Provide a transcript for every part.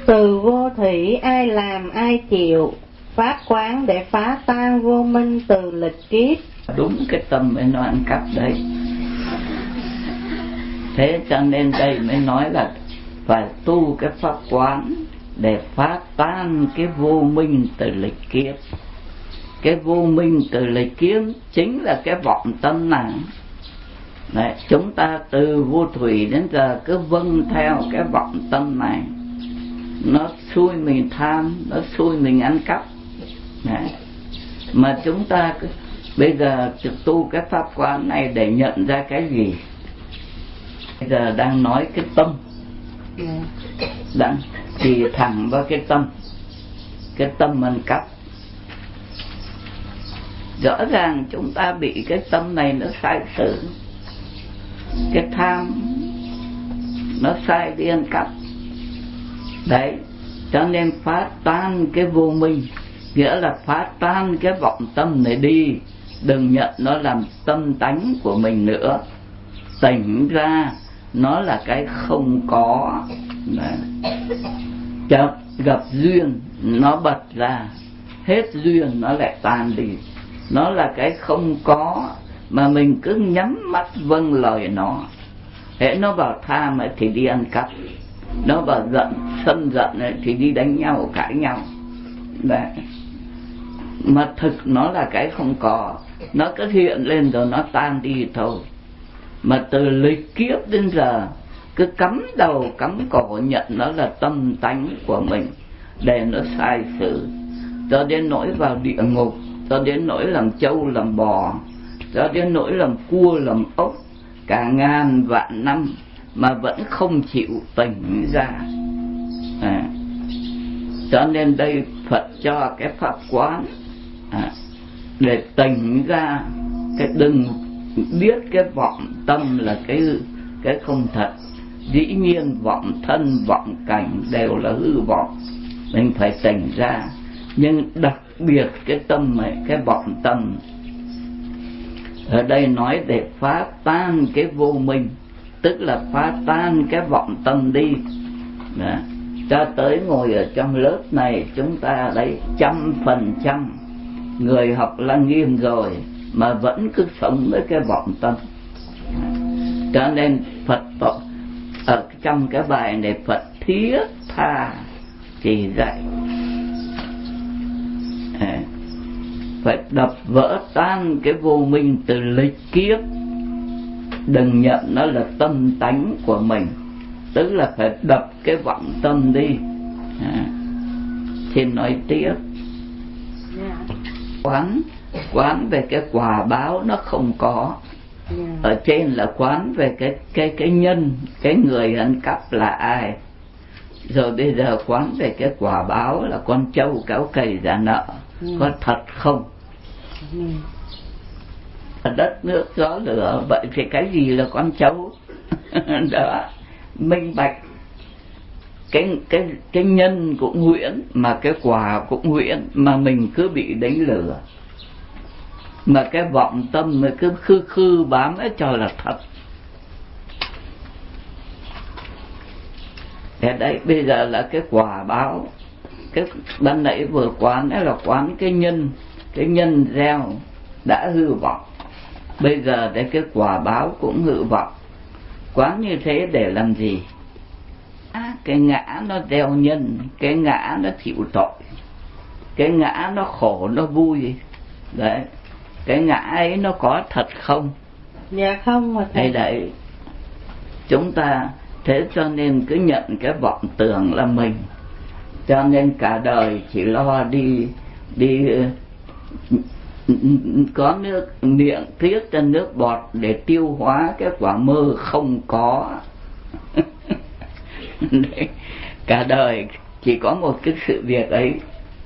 Từ vô thủy ai làm ai chịu, pháp quán để phá tan vô minh từ lịch kiếp. Đúng cái tâm ấy nó ăn cắp đấy. Thế cho nên đây mới nói là phải tu cái pháp quán để phá tan cái vô minh từ lịch kiếp. Cái vô minh từ lịch kiếp chính là cái vọng tâm này. Đấy, chúng ta từ vô thủy đến giờ cứ vâng theo cái vọng tâm này, nó xui mình tham, nó xui mình ăn cắp. Đấy. Mà chúng ta bây giờ tu cái pháp quán này để nhận ra cái gì? Bây giờ đang nói cái tâm, đang chỉ thẳng vào cái tâm ăn cắp. Rõ ràng chúng ta bị cái tâm này nó sai sử, cái tham nó sai đi ăn cắp. Đấy, cho nên phá tan cái vô minh, nghĩa là phá tan cái vọng tâm này đi, đừng nhận nó làm tâm tánh của mình nữa. Tỉnh ra nó là cái không có. Chợt gặp duyên nó bật ra, hết duyên nó lại tan đi. Nó là cái không có mà mình cứ nhắm mắt vâng lời nó. Hễ nó vào tham ấy thì đi ăn cắp, nó vào sân giận ấy thì đi đánh nhau, cãi nhau. Đấy. Mà thực nó là cái không có, nó cứ hiện lên rồi nó tan đi thôi. Mà từ lịch kiếp đến giờ cứ cắm đầu cắm cổ nhận nó là tâm tánh của mình, để nó sai sự, cho đến nỗi vào địa ngục, cho đến nỗi làm trâu làm bò, cho đến nỗi làm cua làm ốc cả ngàn vạn năm mà vẫn không chịu tỉnh ra. Cho nên đây Phật cho cái pháp quán để tỉnh ra. Cái đừng biết cái vọng tâm là cái không thật. Dĩ nhiên vọng thân vọng cảnh đều là hư vọng, mình phải tỉnh ra. Nhưng đặc biệt cái tâm này, cái vọng tâm ở đây nói để phá tan cái vô minh, tức là phá tan cái vọng tâm đi. Đó. Cho tới ngồi ở trong lớp này chúng ta đấy 100% người học Lăng Nghiêm rồi mà vẫn cứ sống với cái vọng tâm. Cho nên Phật ở trong cái bài này Phật thiết tha chỉ dạy phải đập vỡ tan cái vô minh từ lịch kiếp, đừng nhận nó là tâm tánh của mình, tức là phải đập cái vọng tâm đi. Xin nói tiếp. Quán về cái quả báo nó không có. Ở trên là quán về cái nhân, cái người ăn cắp là ai. Rồi bây giờ quán về cái quả báo là con trâu kéo cày giả nợ, có thật không? Đất nước gió lửa, vậy thì cái gì là con trâu? Đó, minh bạch. Cái nhân cũng huyễn mà cái quả cũng huyễn, mà mình cứ bị đánh lừa, mà cái vọng tâm nó cứ khư bám ấy cho là thật. Thế đấy, bây giờ là cái quả báo. Cái ban nãy vừa quán ấy là quán cái nhân gieo đã hư vọng. Bây giờ đấy cái quả báo cũng hư vọng. Quán như thế để làm gì? Cái ngã nó gieo nhân, cái ngã nó chịu tội, cái ngã nó khổ nó vui. Đấy, cái ngã ấy nó có thật không? Dạ không mà thầy. Đấy, chúng ta thế cho nên cứ nhận cái vọng tưởng là mình, cho nên cả đời chỉ lo đi có nước miệng tiết ra nước bọt để tiêu hóa cái quả mơ không có. Đấy, cả đời chỉ có một cái sự việc ấy.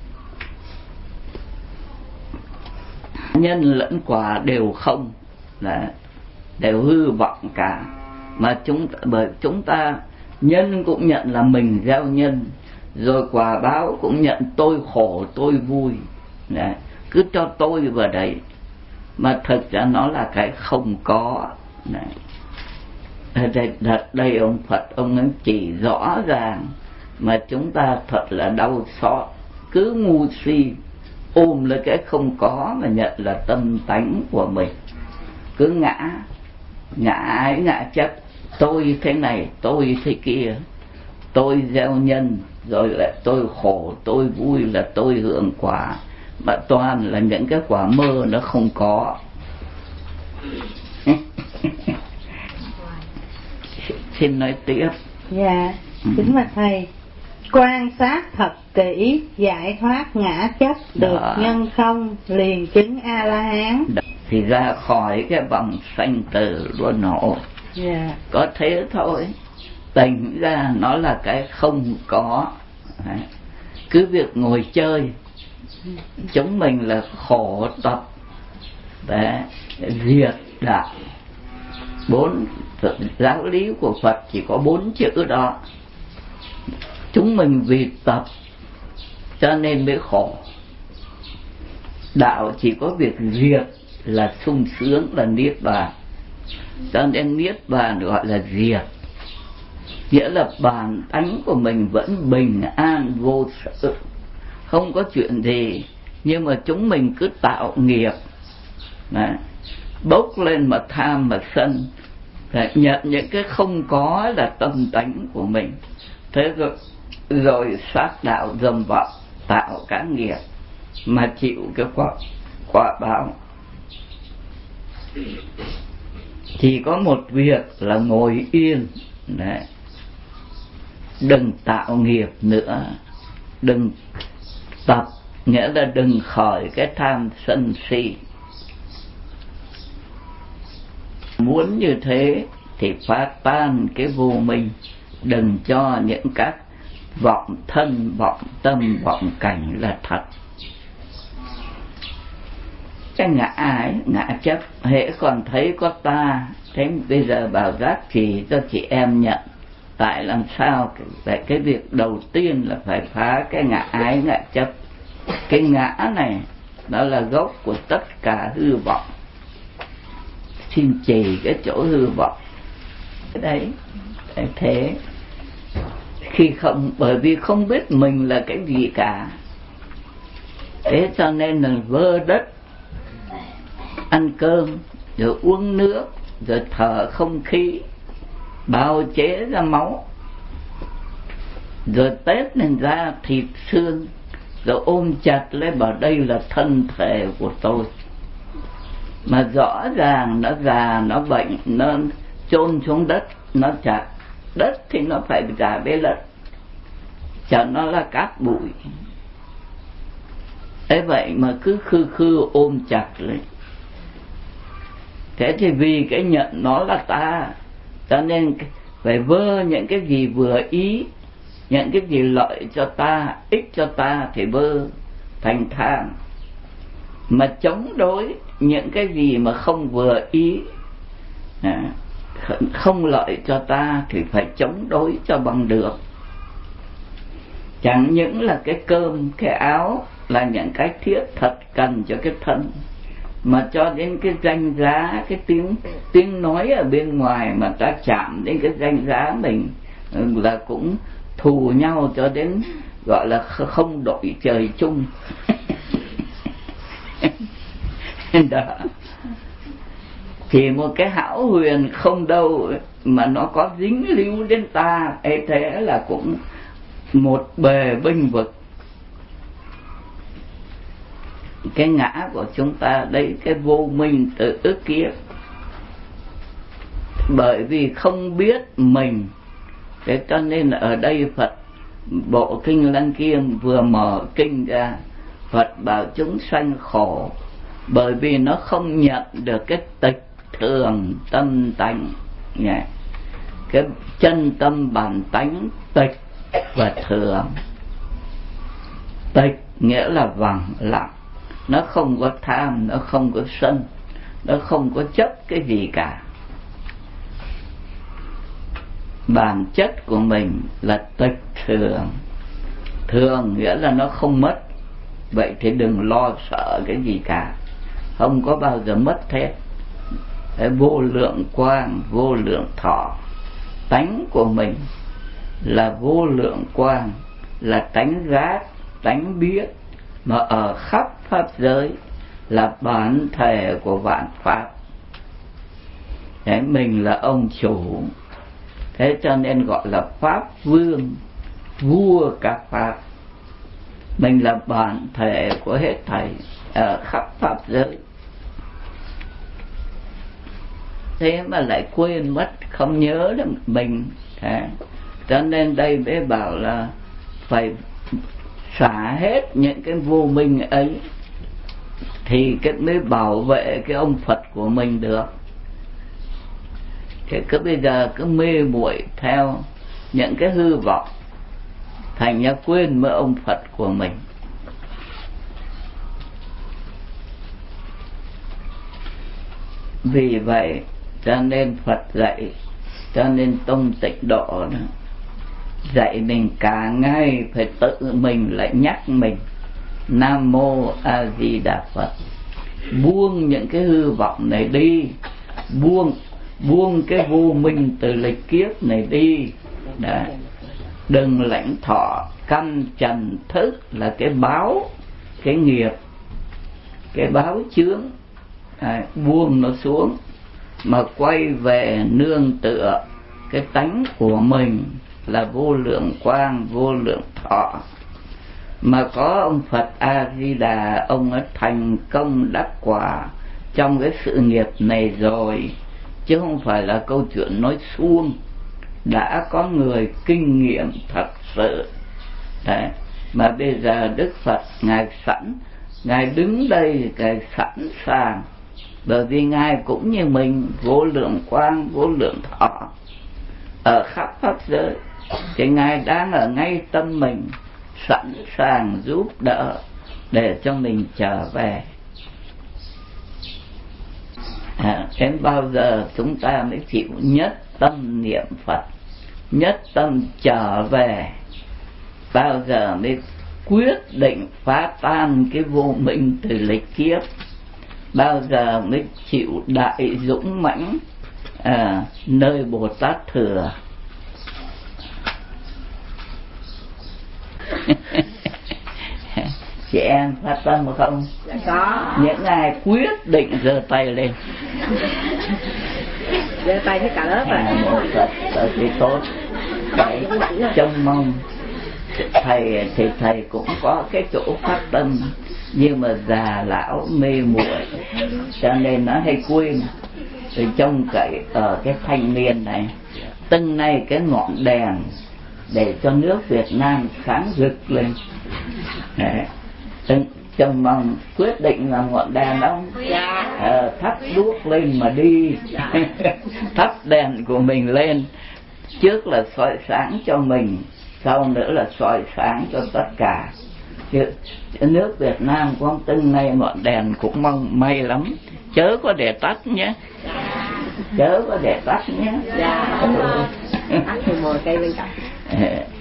Nhân lẫn quả đều không, đều hư vọng cả. Mà bởi chúng ta nhân cũng nhận là mình gieo nhân, rồi quả báo cũng nhận tôi khổ tôi vui. Đấy, cứ cho tôi vào đấy, mà thực ra nó là cái không có. Đấy. Đây ông Phật ông ấy chỉ rõ ràng mà chúng ta thật là đau xót, cứ ngu si ôm lấy cái không có mà nhận là tâm tánh của mình, cứ ngã ái ngã chấp, tôi thế này tôi thế kia, tôi gieo nhân rồi lại tôi khổ tôi vui là tôi hưởng quả, mà toàn là những cái quả mơ nó không có. Xin nói tiếp. Dạ, kính bạch thầy, quan sát thật kỹ giải thoát ngã chấp được nhân không liền chứng A La Hán, thì ra khỏi cái vòng sanh tử luân hồi. Có thế thôi, tỉnh ra nó là cái không có. Đấy. Cứ việc ngồi chơi, chúng mình là khổ tập để diệt đạo. Giáo lý của Phật chỉ có 4 chữ đó. Chúng mình vì tập cho nên mới khổ. Đạo chỉ có việc diệt là sung sướng, là niết bàn. Cho nên niết bàn gọi là diệt, nghĩa là bản tánh của mình vẫn bình an vô sự, không có chuyện gì. Nhưng mà chúng mình cứ tạo nghiệp. Đấy. Bốc lên mà tham mà sân, để nhận những cái không có là tâm tánh của mình. Thế rồi sát đạo dâm vọng, tạo cả nghiệp mà chịu cái quả báo. Chỉ có một việc là ngồi yên. Đấy. Đừng tạo nghiệp nữa, đừng tập, nghĩa là đừng khởi cái tham sân si. Muốn như thế thì phá tan cái vô minh, đừng cho những các vọng thân, vọng tâm, vọng cảnh là thật. Cái ngã ái, ngã chấp, hễ còn thấy có ta, thế bây giờ bảo giác chỉ cho chị em nhận. Tại làm sao? Tại cái việc đầu tiên là phải phá cái ngã ái, ngã chấp. Cái ngã này đó là gốc của tất cả hư vọng. Xin trì cái chỗ hư vọng. Đấy, thế khi không, bởi vì không biết mình là cái gì cả, thế cho nên là vơ đất, ăn cơm rồi uống nước rồi thở không khí, bào chế ra máu, rồi tết lên ra thịt xương, rồi ôm chặt lấy bảo đây là thân thể của tôi. Mà rõ ràng nó già, nó bệnh, nó chôn xuống đất, nó chặt. Đất thì nó phải già bê đất, chẳng nó là cát bụi. Thế vậy mà cứ khư ôm chặt lấy. Thế thì vì cái nhận nó là ta, cho nên phải vơ những cái gì vừa ý, những cái gì lợi cho ta, ích cho ta thì vơ thành tham. Mà chống đối những cái gì mà không vừa ý, không lợi cho ta thì phải chống đối cho bằng được. Chẳng những là cái cơm, cái áo là những cái thiết thật cần cho cái thân, mà cho đến cái danh giá, cái tiếng nói ở bên ngoài mà ta chạm đến cái danh giá mình là cũng thù nhau cho đến gọi là không đội trời chung. Đó. Chỉ một cái hão huyền không đâu mà nó có dính líu đến ta, ấy thế là cũng một bề bênh vực. Cái ngã của chúng ta đây, cái vô minh tự ức kiếp, bởi vì không biết mình. Thế cho nên là ở đây Phật bộ kinh Lăng Nghiêm vừa mở kinh ra, Phật bảo chúng sanh khổ bởi vì nó không nhận được cái tịch thường tâm tánh. Cái chân tâm bản tánh tịch và thường. Tịch nghĩa là vắng lặng, nó không có tham, nó không có sân, nó không có chấp cái gì cả. Bản chất của mình là tịch thường. Thường nghĩa là nó không mất. Vậy thì đừng lo sợ cái gì cả, không có bao giờ mất hết. Vô lượng quang, vô lượng thọ, tánh của mình là vô lượng quang, là tánh giác, tánh biết, mà ở khắp pháp giới là bản thể của vạn pháp. Thế mình là ông chủ, thế cho nên gọi là pháp vương, vua các pháp. Mình là bản thể của hết thảy ở khắp pháp giới. Thế mà lại quên mất, không nhớ được mình. Cho nên đây mới bảo là phải xả hết những cái vô minh ấy thì cái mới bảo vệ cái ông Phật của mình được. Thế cứ bây giờ cứ mê muội theo những cái hư vọng, thành ra quên mất ông Phật của mình. Vì vậy cho nên Phật dạy, cho nên tông Tịnh Độ dạy mình cả ngày phải tự mình lại nhắc mình Nam Mô A Di Đà Phật. Buông những cái hư vọng này đi, buông cái vô minh từ lịch kiếp này đi. Đấy. Đừng lãnh thọ căn trần thức là cái báo, cái nghiệp, cái báo chướng. Buông nó xuống mà quay về nương tựa cái tánh của mình là vô lượng quang, vô lượng thọ. Mà có ông Phật A Di Đà, ông ấy thành công đắc quả trong cái sự nghiệp này rồi, chứ không phải là câu chuyện nói suông. Đã có người kinh nghiệm thật sự. Đấy. Mà bây giờ Đức Phật Ngài sẵn, Ngài đứng đây, Ngài sẵn sàng, bởi vì Ngài cũng như mình, vô lượng quang, vô lượng thọ, ở khắp pháp giới, thì Ngài đang ở ngay tâm mình, sẵn sàng giúp đỡ để cho mình trở về. Đến bao giờ chúng ta mới chịu nhất tâm niệm Phật, nhất tâm trở về, bao giờ mới quyết định phá tan cái vô minh từ lịch kiếp, bao giờ mới chịu đại dũng mãnh nơi Bồ Tát thừa. Chị em phát tâm không? Có. Những ai quyết định giơ tay lên. Giơ tay hết cả lớp Một Phật thì tốt. Phải trông mong thầy thì thầy cũng có cái chỗ phát tâm, nhưng mà già lão mê muội cho nên nó hay quên. Rồi trông cậy ở cái thanh niên này, từng này cái ngọn đèn để cho nước Việt Nam sáng rực lên. Trông mong quyết định là ngọn đèn không? Thắp đuốc lên mà đi. Thắp đèn của mình lên, trước là soi sáng cho mình, sau nữa là soi sáng cho tất cả. Chứ nước Việt Nam có từng này ngọn đèn cũng mong may lắm, chớ có để tắt nhé. Chớ có để tắt nhé. Tắt thì 10 cây bên cạnh.